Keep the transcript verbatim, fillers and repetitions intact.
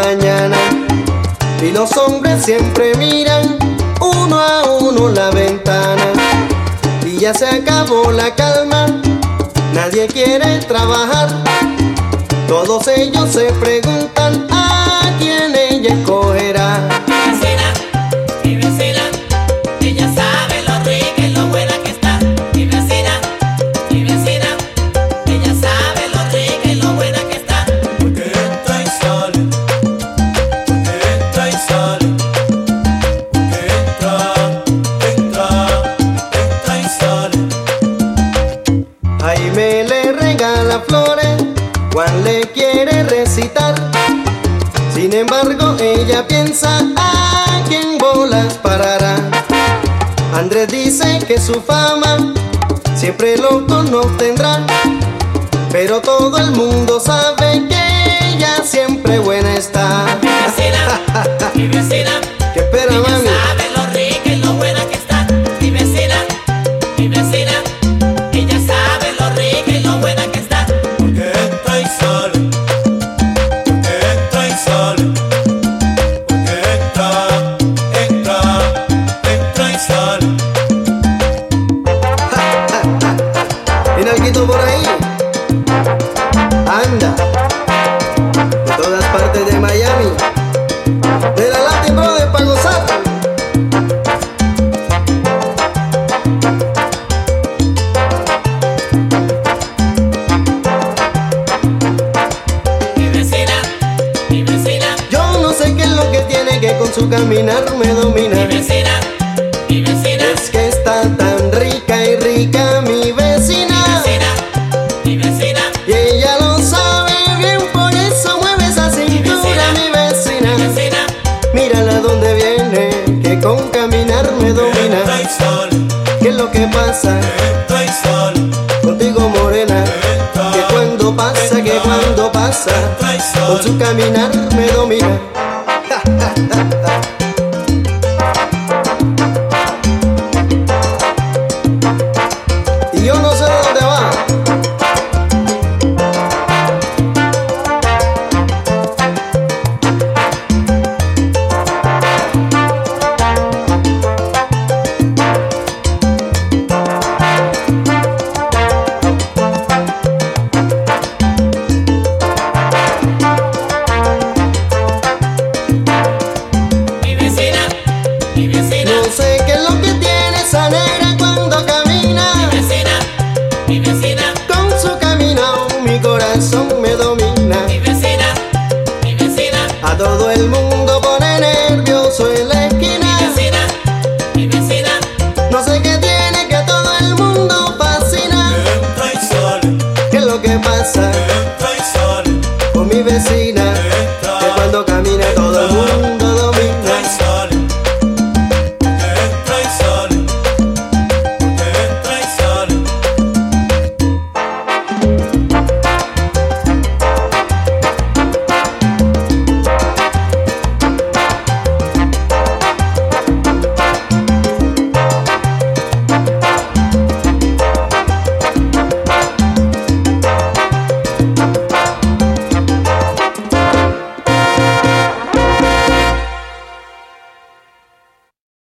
mañana. Y los hombres siempre miran uno a uno la ventana. Y ya se acabó la calma, nadie quiere trabajar. Todos ellos se preguntan a quién ella escogerá. Mi vecina, mi vecina, ella sabe lo rica y lo buena que está. Mi vecina, mi vecina, ella sabe lo rica y lo buena que está. Porque entra y sale, porque entra y sale, porque entra, entra, entra y sale. Jaime le regala flores, Juan le quiere recitar. Sin embargo ella piensa a quién bolas parará. Andrés dice que su fama siempre loco no tendrá, pero todo el mundo sabe que ella siempre buena está. Mi vecina, mi vecina, ¿Qué espera, ella mami? sabe lo rica y lo buena que está. Mi vecina, mi vecina, ella sabe lo rica y lo buena que está. Porque entra y sale, porque entra y sale, porque entra, entra, entra y sale. ¿Tiene alguito por ahí? Anda, de todas partes de Miami, de la Latin Brothers pa' gozar. Mi vecina, mi vecina, Yo no sé qué es lo que tiene, que con su caminar me domina. mi vecina, mi vecina, Es que está tan rica y rica mi vecina, vecina, mi vecina, y ella lo sabe bien, por eso mueve esa cintura mi mi vecina. vecina, Mírala donde viene, que con caminar me Entra domina. y sale, ¿Qué es lo que pasa entra y sale, contigo, morena? entra, Que cuando pasa, que cuando pasa, entra y con sale. su caminar me domina. Y yo no sé de dónde va. mi vecina, mi vecina, No sé qué es lo que tiene esa negra cuando mi camina. vecina, mi vecina, Con su camino mi corazón me domina. mi vecina, mi vecina, A todo el mundo pone nervioso en la mi esquina. vecina, mi vecina, No sé qué tiene que todo el mundo fascina. Entra y sale, ¿Qué es lo que pasa?